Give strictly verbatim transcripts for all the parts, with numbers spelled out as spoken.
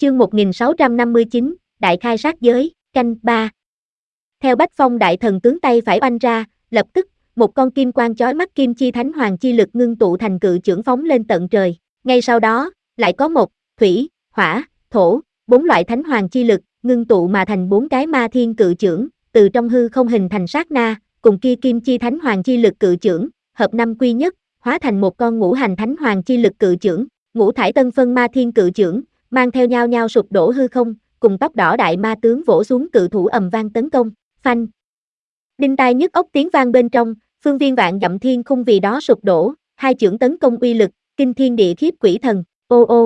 Chương một nghìn sáu trăm năm mươi chín, Đại khai sát giới, canh ba. Theo Bách Phong đại thần tướng tay phải oanh ra, lập tức, một con kim quang chói mắt kim chi thánh hoàng chi lực ngưng tụ thành cự chưởng phóng lên tận trời. Ngay sau đó, lại có một, thủy, hỏa, thổ, bốn loại thánh hoàng chi lực, ngưng tụ mà thành bốn cái ma thiên cự chưởng, từ trong hư không hình thành sát na, cùng kia kim chi thánh hoàng chi lực cự chưởng, hợp năm quy nhất, hóa thành một con ngũ hành thánh hoàng chi lực cự chưởng, ngũ thải tân phân ma thiên cự chưởng, mang theo nhau nhau sụp đổ hư không, cùng tóc đỏ đại ma tướng vỗ xuống cự thủ ầm vang tấn công, phanh. Đinh tai nhức óc tiếng vang bên trong, phương viên vạn dặm thiên khung vì đó sụp đổ, hai chưởng tấn công uy lực, kinh thiên địa khiếp quỷ thần, ô ô.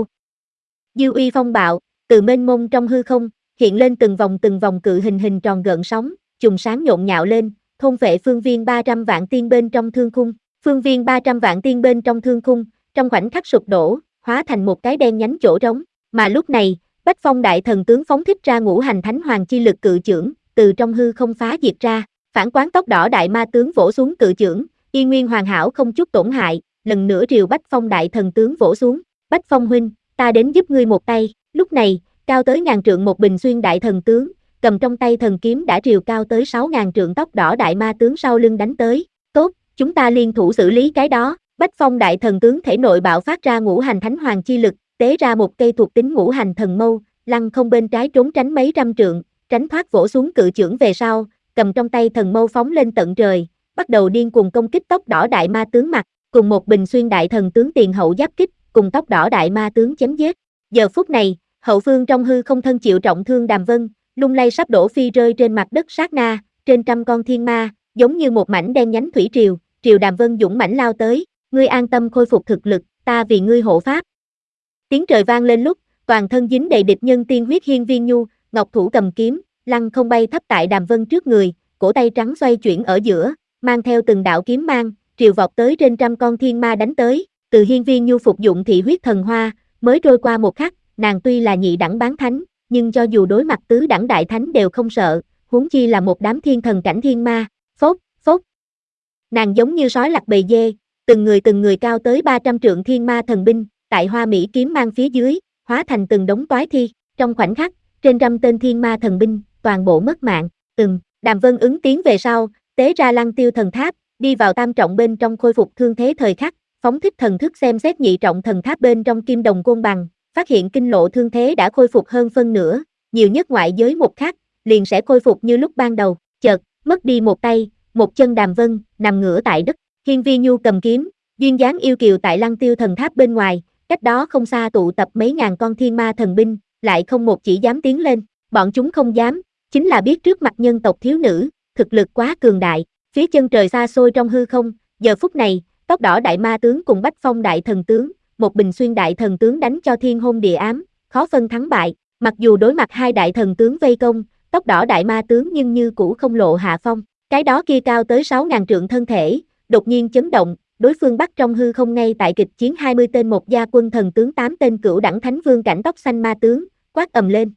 Dư uy phong bạo, từ mênh mông trong hư không, hiện lên từng vòng từng vòng cự hình hình tròn gợn sóng, trùng sáng nhộn nhạo lên, thôn vệ phương viên ba trăm vạn tiên bên trong thương khung, phương viên ba trăm vạn tiên bên trong thương khung, trong khoảnh khắc sụp đổ, hóa thành một cái đen nhánh chỗ trống, mà lúc này, Bách Phong đại thần tướng phóng thích ra ngũ hành thánh hoàng chi lực cự chưởng, từ trong hư không phá diệt ra, phản quán tóc đỏ đại ma tướng vỗ xuống cự chưởng, y nguyên hoàn hảo không chút tổn hại, lần nữa triều Bách Phong đại thần tướng vỗ xuống, Bách Phong huynh, ta đến giúp ngươi một tay, lúc này, cao tới ngàn trượng một bình xuyên đại thần tướng, cầm trong tay thần kiếm đã triều cao tới sáu ngàn trượng tóc đỏ đại ma tướng sau lưng đánh tới, tốt, chúng ta liên thủ xử lý cái đó, Bách Phong đại thần tướng thể nội bạo phát ra ngũ hành thánh hoàng chi lực, tế ra một cây thuộc tính ngũ hành thần mâu, lăng không bên trái trốn tránh mấy trăm trượng, tránh thoát vỗ xuống cự chưởng về sau, cầm trong tay thần mâu phóng lên tận trời, bắt đầu điên cuồng công kích tóc đỏ đại ma tướng mặt, cùng một bình xuyên đại thần tướng tiền hậu giáp kích, cùng tóc đỏ đại ma tướng chém giết. Giờ phút này, hậu phương trong hư không thân chịu trọng thương Đàm Vân, lung lay sắp đổ phi rơi trên mặt đất sát na, trên trăm con thiên ma, giống như một mảnh đen nhánh thủy triều, triều Đàm Vân dũng mãnh lao tới, ngươi an tâm khôi phục thực lực, ta vì ngươi hộ pháp. Tiếng trời vang lên lúc, toàn thân dính đầy địch nhân tiên huyết Hiên Viên Nhu, ngọc thủ cầm kiếm, lăng không bay thấp tại Đàm Vân trước người, cổ tay trắng xoay chuyển ở giữa, mang theo từng đạo kiếm mang, triều vọt tới trên trăm con thiên ma đánh tới, từ Hiên Viên Nhu phục dụng thị huyết thần hoa, mới trôi qua một khắc, nàng tuy là nhị đẳng bán thánh, nhưng cho dù đối mặt tứ đẳng đại thánh đều không sợ, huống chi là một đám thiên thần cảnh thiên ma, phốt, phốt. Nàng giống như sói lặt bầy dê, từng người từng người cao tới ba trăm trượng thiên ma thần binh, tại hoa mỹ kiếm mang phía dưới, hóa thành từng đống toái thi, trong khoảnh khắc, trên trăm tên thiên ma thần binh, toàn bộ mất mạng, ừm, Đàm Vân ứng tiếng về sau, tế ra Lăng Tiêu thần tháp, đi vào tam trọng bên trong khôi phục thương thế thời khắc, phóng thích thần thức xem xét nhị trọng thần tháp bên trong kim đồng côn bằng, phát hiện kinh lộ thương thế đã khôi phục hơn phân nửa, nhiều nhất ngoại giới một khắc, liền sẽ khôi phục như lúc ban đầu, chợt, mất đi một tay, một chân Đàm Vân, nằm ngửa tại đất, Hiên Viên Nhu cầm kiếm, duyên dáng yêu kiều tại Lăng Tiêu thần tháp bên ngoài, cách đó không xa tụ tập mấy ngàn con thiên ma thần binh, lại không một chỉ dám tiến lên, bọn chúng không dám, chính là biết trước mặt nhân tộc thiếu nữ, thực lực quá cường đại, phía chân trời xa xôi trong hư không, giờ phút này, tóc đỏ đại ma tướng cùng Bách Phong đại thần tướng, một bình xuyên đại thần tướng đánh cho thiên hôn địa ám, khó phân thắng bại, mặc dù đối mặt hai đại thần tướng vây công, tóc đỏ đại ma tướng nhưng như cũ không lộ hạ phong, cái đó kia cao tới sáu ngàn trượng thân thể, đột nhiên chấn động, đối phương bắt trong hư không ngay tại kịch chiến hai mươi tên một gia quân thần tướng tám tên cửu đẳng thánh vương cảnh tóc xanh ma tướng, quát ầm lên.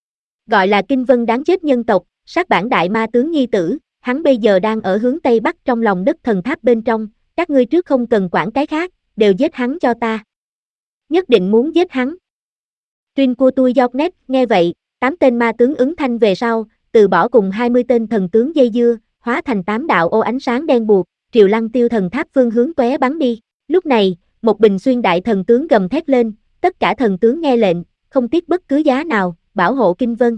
Gọi là kinh vân đáng chết nhân tộc, sát bản đại ma tướng nhi tử, hắn bây giờ đang ở hướng tây bắc trong lòng đất thần tháp bên trong, các ngươi trước không cần quản cái khác, đều giết hắn cho ta. Nhất định muốn giết hắn. Tuyên của tôi giọt nét, nghe vậy, tám tên ma tướng ứng thanh về sau, từ bỏ cùng hai mươi tên thần tướng dây dưa, hóa thành tám đạo ô ánh sáng đen buộc, triều Lăng Tiêu thần tháp phương hướng tóe bắn đi. Lúc này, một bình xuyên đại thần tướng gầm thét lên, tất cả thần tướng nghe lệnh, không tiếc bất cứ giá nào, bảo hộ kinh vân.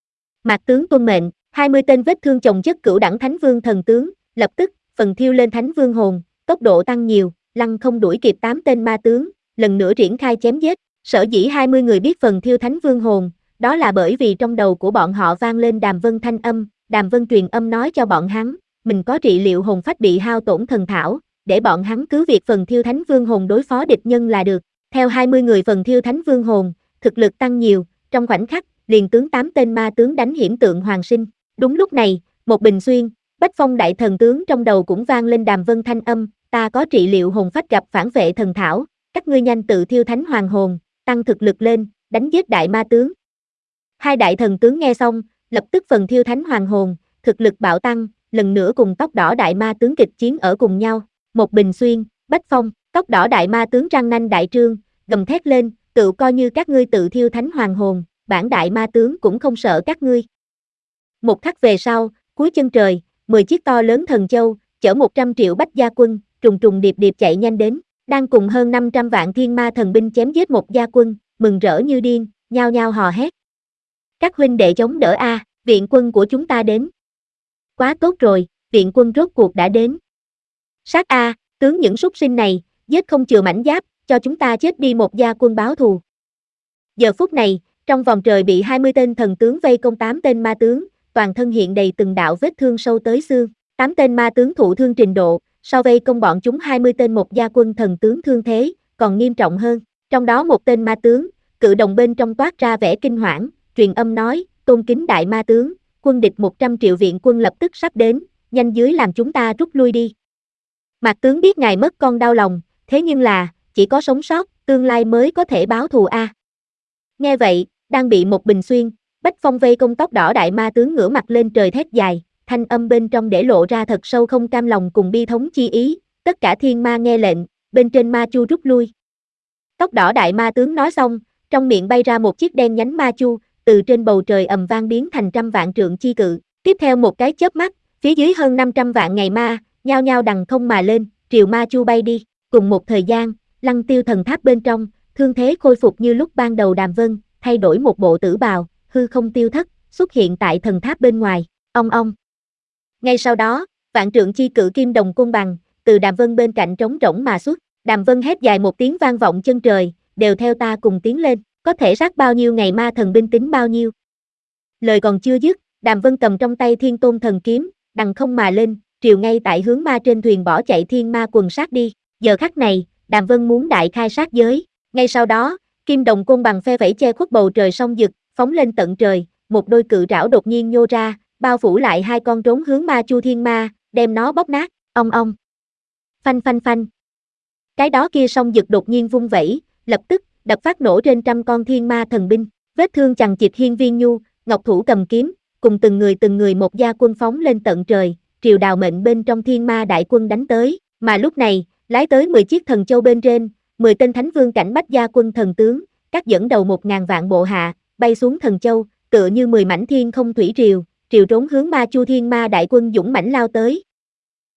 Mạc tướng tuân mệnh, hai mươi tên vết thương chồng chất cửu đẳng thánh vương thần tướng, lập tức, phần thiêu lên thánh vương hồn, tốc độ tăng nhiều, lăng không đuổi kịp tám tên ma tướng, lần nữa triển khai chém giết. Sở dĩ hai mươi người biết phần thiêu thánh vương hồn, đó là bởi vì trong đầu của bọn họ vang lên Đàm Vân thanh âm, Đàm Vân truyền âm nói cho bọn hắn, mình có trị liệu hồn phách bị hao tổn thần thảo, để bọn hắn cứ việc phần thiêu thánh vương hồn đối phó địch nhân là được. Theo hai mươi người phần thiêu thánh vương hồn, thực lực tăng nhiều, trong khoảnh khắc, liền tướng tám tên ma tướng đánh hiểm tượng hoàng sinh. Đúng lúc này, một bình xuyên, Bách Phong đại thần tướng trong đầu cũng vang lên Đàm Vân thanh âm, ta có trị liệu hồn phách gặp phản vệ thần thảo, các ngươi nhanh tự thiêu thánh hoàng hồn, tăng thực lực lên, đánh giết đại ma tướng. Hai đại thần tướng nghe xong, lập tức phần thiêu thánh hoàng hồn, thực lực bạo tăng, lần nữa cùng tóc đỏ đại ma tướng kịch chiến ở cùng nhau. Một bình xuyên, Bách Phong, tóc đỏ đại ma tướng răng nanh đại trương, gầm thét lên, tự coi như các ngươi tự thiêu thánh hoàng hồn, bản đại ma tướng cũng không sợ các ngươi. Một khắc về sau, cuối chân trời, mười chiếc to lớn thần châu, chở một trăm triệu bách gia quân, trùng trùng điệp điệp chạy nhanh đến, đang cùng hơn năm trăm vạn thiên ma thần binh chém giết một gia quân, mừng rỡ như điên, nhao nhao hò hét. Các huynh đệ chống đỡ a, viện quân của chúng ta đến. Quá tốt rồi, viện quân rốt cuộc đã đến. Sát a, tướng những súc sinh này, giết không chừa mảnh giáp, cho chúng ta chết đi một gia quân báo thù. Giờ phút này, trong vòng trời bị hai mươi tên thần tướng vây công tám tên ma tướng, toàn thân hiện đầy từng đạo vết thương sâu tới xương, tám tên ma tướng thụ thương trình độ, sau vây công bọn chúng hai mươi tên một gia quân thần tướng thương thế, còn nghiêm trọng hơn, trong đó một tên ma tướng, cự đồng bên trong toát ra vẻ kinh hoảng, truyền âm nói, tôn kính đại ma tướng, quân địch một trăm triệu viện quân lập tức sắp đến, nhanh dưới làm chúng ta rút lui đi. Mạc tướng biết ngài mất con đau lòng, thế nhưng là, chỉ có sống sót, tương lai mới có thể báo thù a. Nghe vậy, đang bị một bình xuyên, Bách Phong vây công tóc đỏ đại ma tướng ngửa mặt lên trời thét dài, thanh âm bên trong để lộ ra thật sâu không cam lòng cùng bi thống chi ý, tất cả thiên ma nghe lệnh, bên trên ma chu rút lui. Tóc đỏ đại ma tướng nói xong, trong miệng bay ra một chiếc đen nhánh ma chu, từ trên bầu trời ầm vang biến thành trăm vạn trượng chi cự, tiếp theo một cái chớp mắt, phía dưới hơn năm trăm vạn ngày ma, nhao nhao đằng không mà lên, triều ma chu bay đi, cùng một thời gian, Lăng Tiêu thần tháp bên trong, thương thế khôi phục như lúc ban đầu Đàm Vân, thay đổi một bộ tử bào, hư không tiêu thất, xuất hiện tại thần tháp bên ngoài, ong ong. Ngay sau đó, vạn trượng chi cự kim đồng côn bằng, từ Đàm Vân bên cạnh trống rỗng mà xuất, Đàm Vân hét dài một tiếng vang vọng chân trời, đều theo ta cùng tiến lên, có thể sát bao nhiêu ngày ma thần binh tính bao nhiêu. Lời còn chưa dứt, Đàm Vân cầm trong tay Thiên Tôn thần kiếm, đằng không mà lên, triều ngay tại hướng ma trên thuyền bỏ chạy thiên ma quần sát đi, giờ khắc này, Đàm Vân muốn đại khai sát giới, ngay sau đó, kim đồng côn bằng phe vẫy che khuất bầu trời song dực, phóng lên tận trời, một đôi cự trảo đột nhiên nhô ra, bao phủ lại hai con trốn hướng ma chu thiên ma, đem nó bóp nát, ong ong. Phanh phanh phanh. Cái đó kia song dực đột nhiên vung vẩy, lập tức, đập phát nổ trên trăm con thiên ma thần binh, vết thương chằng chịt hiên viên nhu, ngọc thủ cầm kiếm, cùng từng người từng người một gia quân phóng lên tận trời, triều đào mệnh bên trong thiên ma đại quân đánh tới, mà lúc này, lái tới mười chiếc thần châu bên trên, mười tên thánh vương cảnh bách gia quân thần tướng, các dẫn đầu một ngàn vạn bộ hạ, bay xuống thần châu, tựa như mười mảnh thiên không thủy triều, triều trốn hướng ma chu thiên ma đại quân dũng mãnh lao tới,